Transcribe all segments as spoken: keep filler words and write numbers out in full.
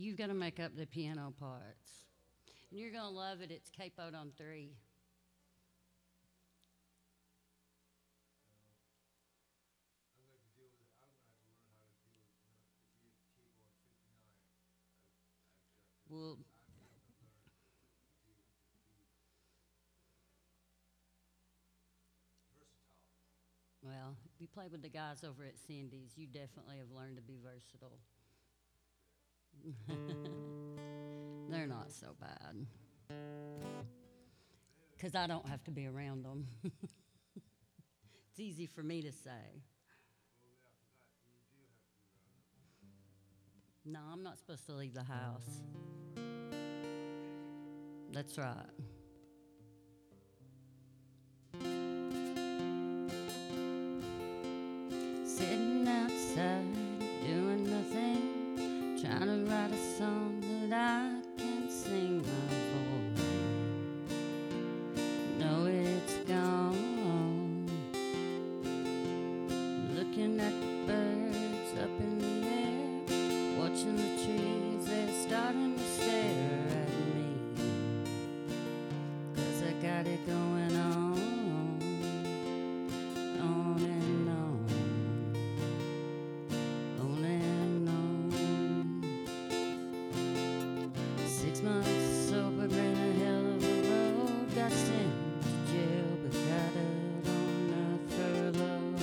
You've got to make up the piano parts. And you're going to love it. It's capoed on three. Well, well, if you play with the guys over at Cindy's, you definitely have learned to be versatile. They're not so bad. Because I don't have to be around them. It's easy for me to say. No, I'm not supposed to leave the house. That's right. Sitting outside, doing nothing, trying to write a song that I can't sing my voice. No, it's gone. Looking at the birds up in the air, watching the trees, they're starting to stare at me. 'Cause I got it going on, on and on. Six months sober, been a hell of a road. Got sent to jail, but got out on a furlough.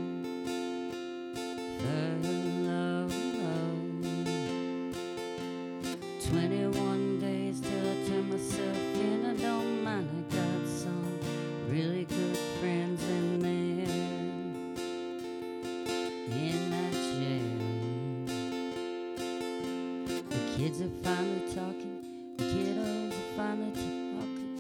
Furlough. Twenty-one days till I turn myself in. I don't mind, I got some really good friends in there, in that jail. The kids are finally talking. The kiddos are finally talking.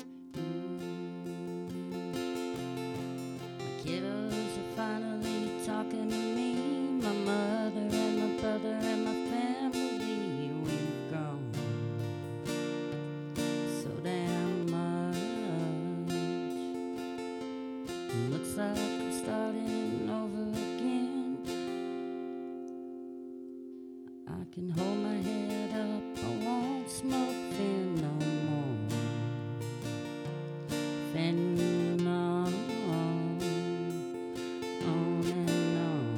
Mm. My kiddos are finally talking to me. My mother and my brother and my family, we've grown so damn much. Looks like I'm starting over again. I can hold my head up, I won't smoke thin no more. Thin no, on and on,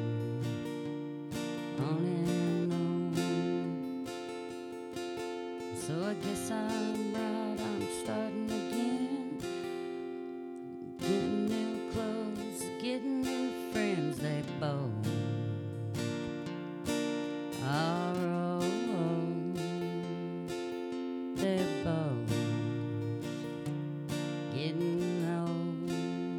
on and on. So I guess I'm right, I'm starting again. Getting new clothes, getting new friends, they both are old. They're both getting old.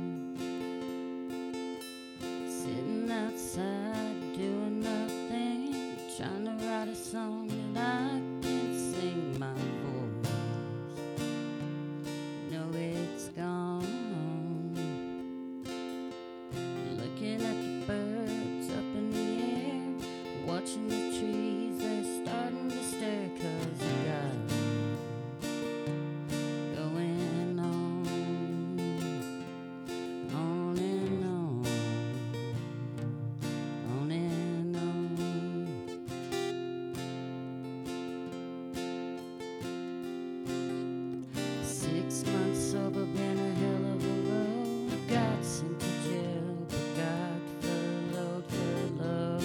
Sitting outside doing nothing, trying to write a song that I can't sing my voice. No, it's gone. Looking at the birds up in the air, watching the trees, they're starting to stir. 'Cause I got going on, on and on, on and on. Six months sober, been a hell of a road. Got sent to jail, but got furloughed, furloughed.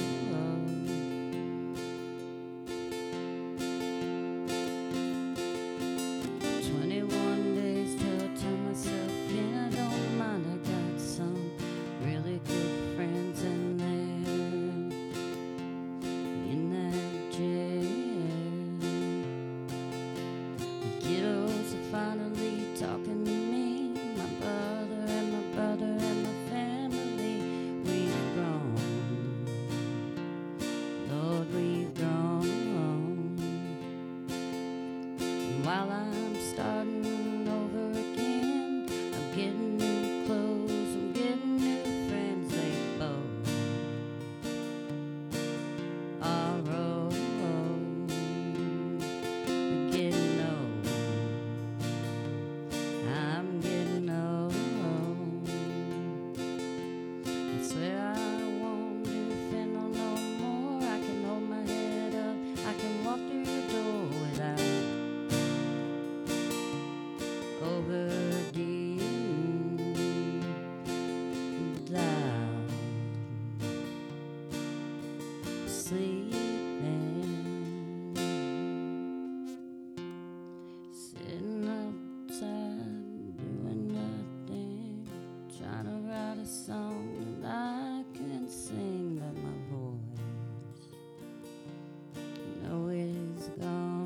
Twenty-one days till I turn myself in. I don't mind, I got some really good friends in there, in that jail. The kiddos are finally talking to me. My brother and my brother and my family, we've grown. Lord, we've grown. And while I'm starting over again, I'm getting new clothes, I'm getting new friends, they both are old. They're getting old. I'm getting old. I swear I won't do fentanyl no more. I can hold my head up, I can walk through sleeping, sitting outside doing nothing, trying to write a song that I can sing, but my voice, no, it's gone.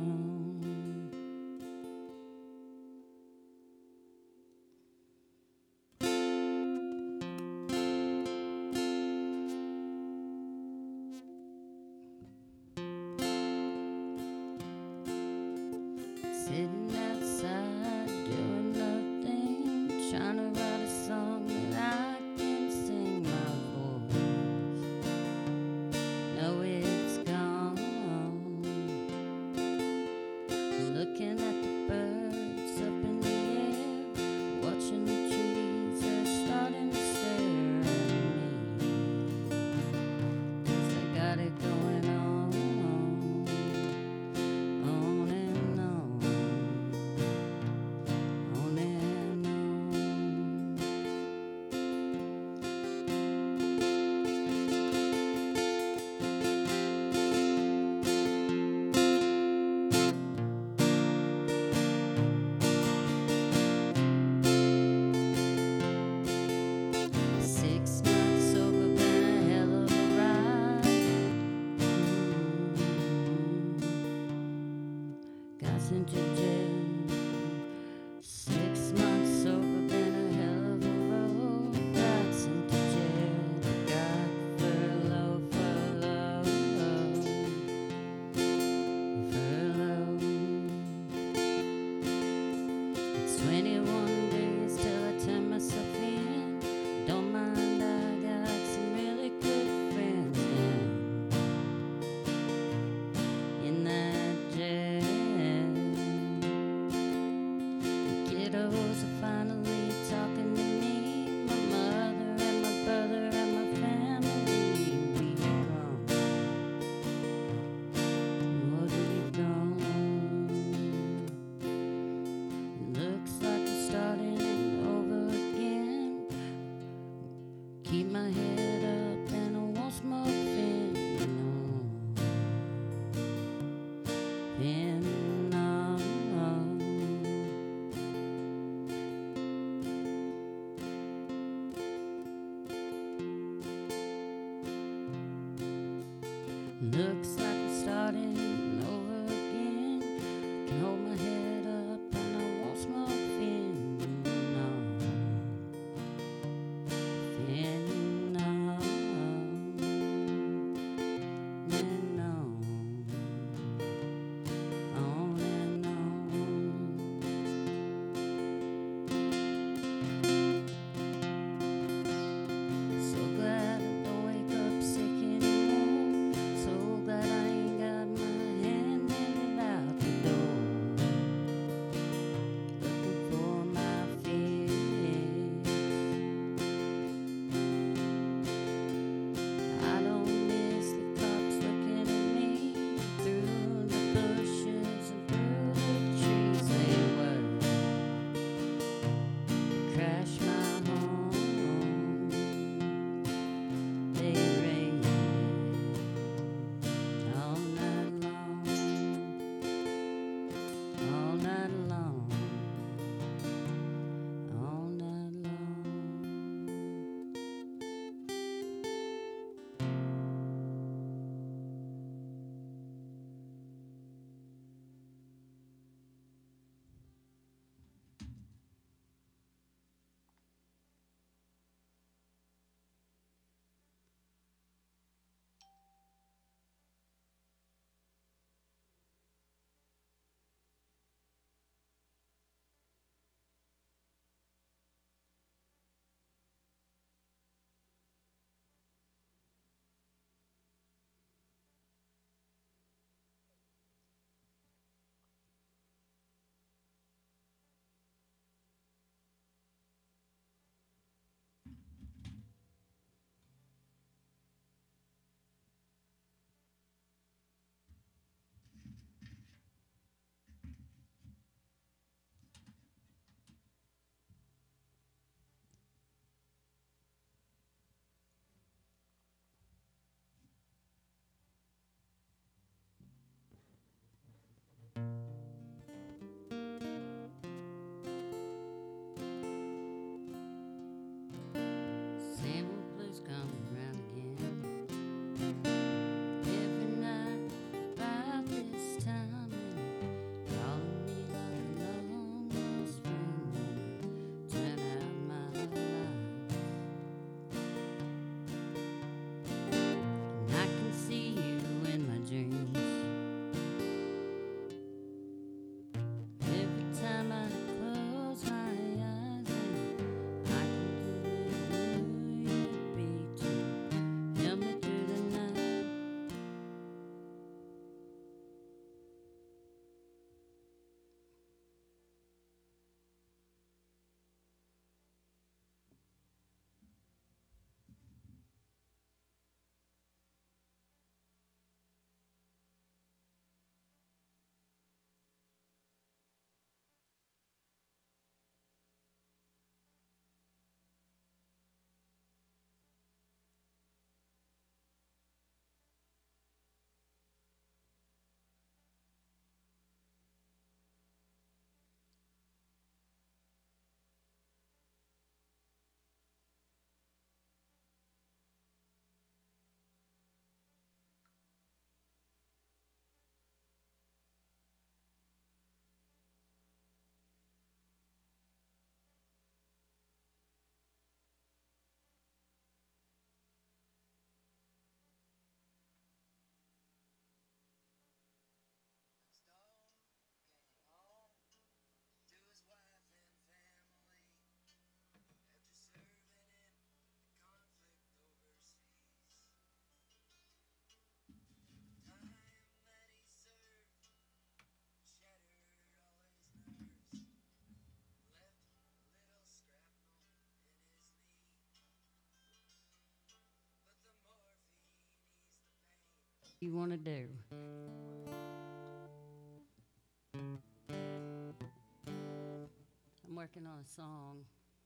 Sitting outside doing nothing, trying to write a song that I can sing, my voice, no, it's gone. Looking at the birds up in the air, watching the trees, they're starting to stare at me, 'cause I got it going on. Six months sober, been a hell of a ride. Mm-hmm. Got sent to jail. Six months sober, been a hell of a road. Got sent to jail. Got furlough, furlough, furlough. It's twenty-one days till I turn myself in. Don't mind, I got some really good friends in, in that jail. The kiddos are finally talking to me. My mother and my brother and my family, we gone. What are you gone? Looks like it's starting over again. Keep my head up and I won't smoke fentanyl. Fentanyl. Looks like it's starting over again. Can hold my head up and I won't smoke fentanyl. Fentanyl. And on, on and on. So glad I don't wake up sick anymore. So glad I You want to do? I'm working on a song.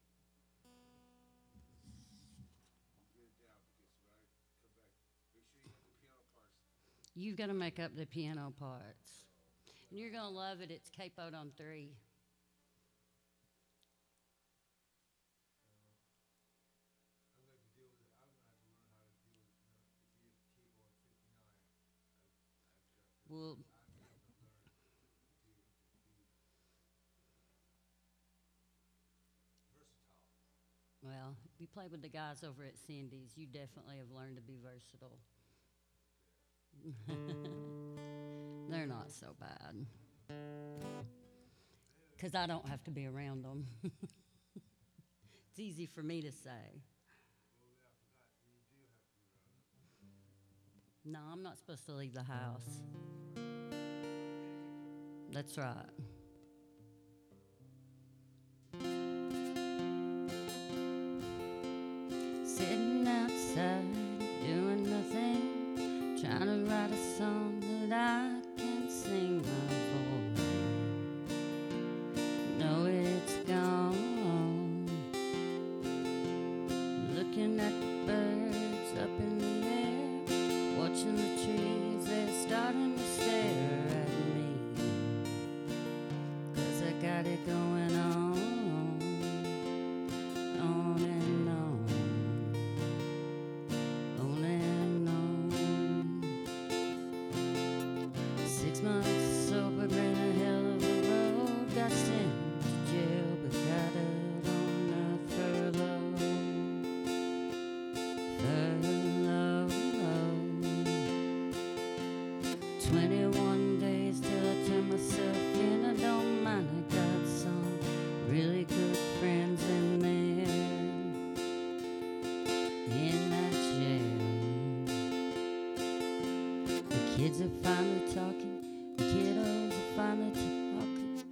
You've got to make up the piano parts. And you're going to love it. It's capoed on three. Well, well, if you play with the guys over at Cindy's, you definitely have learned to be versatile. They're not so bad. Because I don't have to be around them. It's easy for me to say. No, I'm not supposed to leave the house. That's right. Sitting outside, doing nothing, trying to write a song that I can sing my voice. No, it's gone. Looking at the birds up in the air, watching the trees, they're starting to stare at me. 'Cause I got it going on, on and on, on and on. Six months sober, been a hell of a road. Got sent to jail, but got it on a furlough. Furlough. Twenty-one days till I turn myself in. I don't mind, I got some really good friends in there, in that jail. The kids are finally talking, the kiddos are finally talking.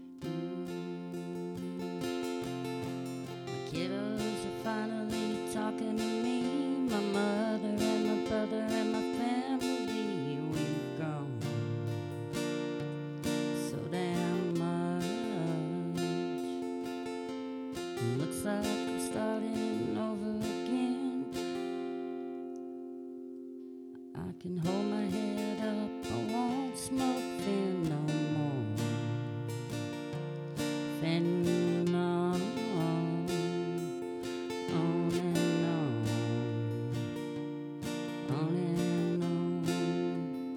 Mm. My kiddos are finally talking to me. My mother and my brother and my family, we've grown so damn much. Looks like I'm starting over again. I can hold my head up, I won't smoke thin no more. Thin no more. On and on, on and on.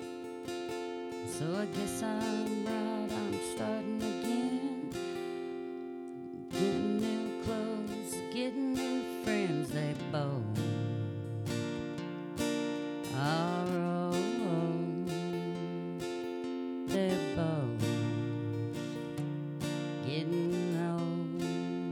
So I guess I'm right, I'm starting again. Getting new clothes, getting new friends, they both are old. They're both getting old.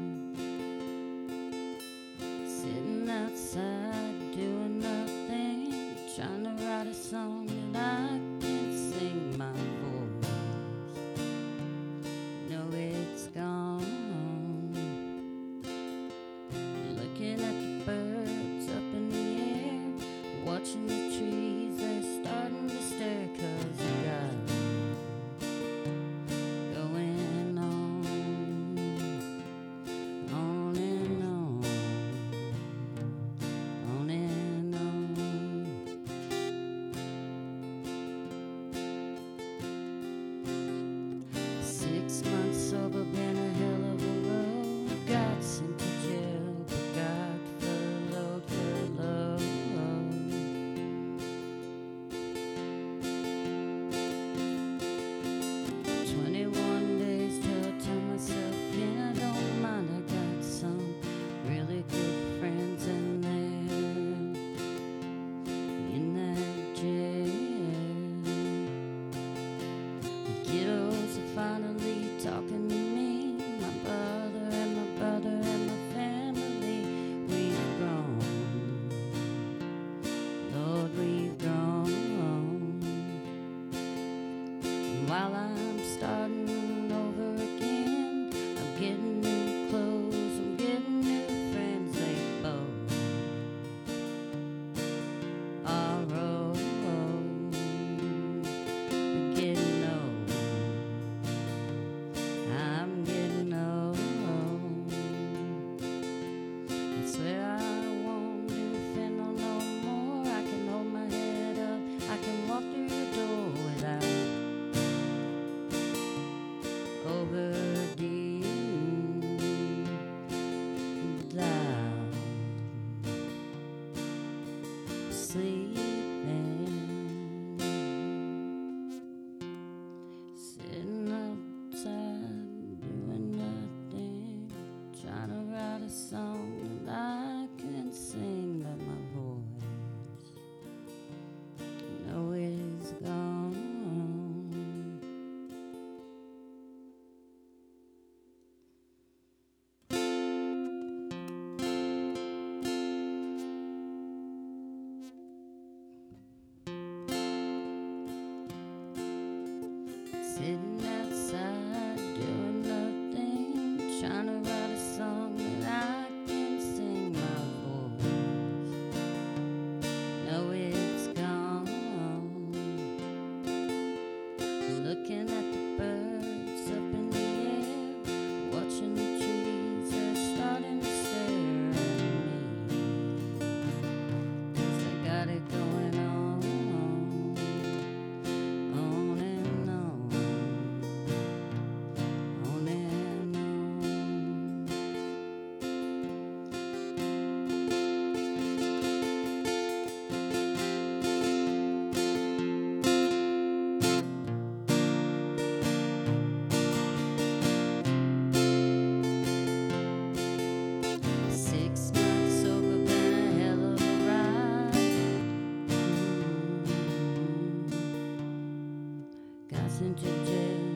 Sitting outside, doing nothing, trying to write a song that I can sing my voice. No, it's gone. Looking at the birds up in the air, watching the trees, they're starting to stir. 'Cause I got going on, on and on, on and on. Six months sober, been a hell of a road. Got sent to jail, but got furloughed, furloughed. Twenty-one days till I turn myself in. I don't mind, I got some really good friends in there, in that jail. The kiddos are finally talking to me. sleeping, sitting outside doing nothing, trying to write a song that I can sing, but my voice, no, it's gone. Sitting outside doing nothing, trying to write a song that I can sing, my voice, no, it's gone. Looking at the birds up in the air, watching the trees, they're starting to stare at me, 'cause I got it going on, on and on, on and on. Six months sober, been a hell of a ride. Mm. Got sent to jail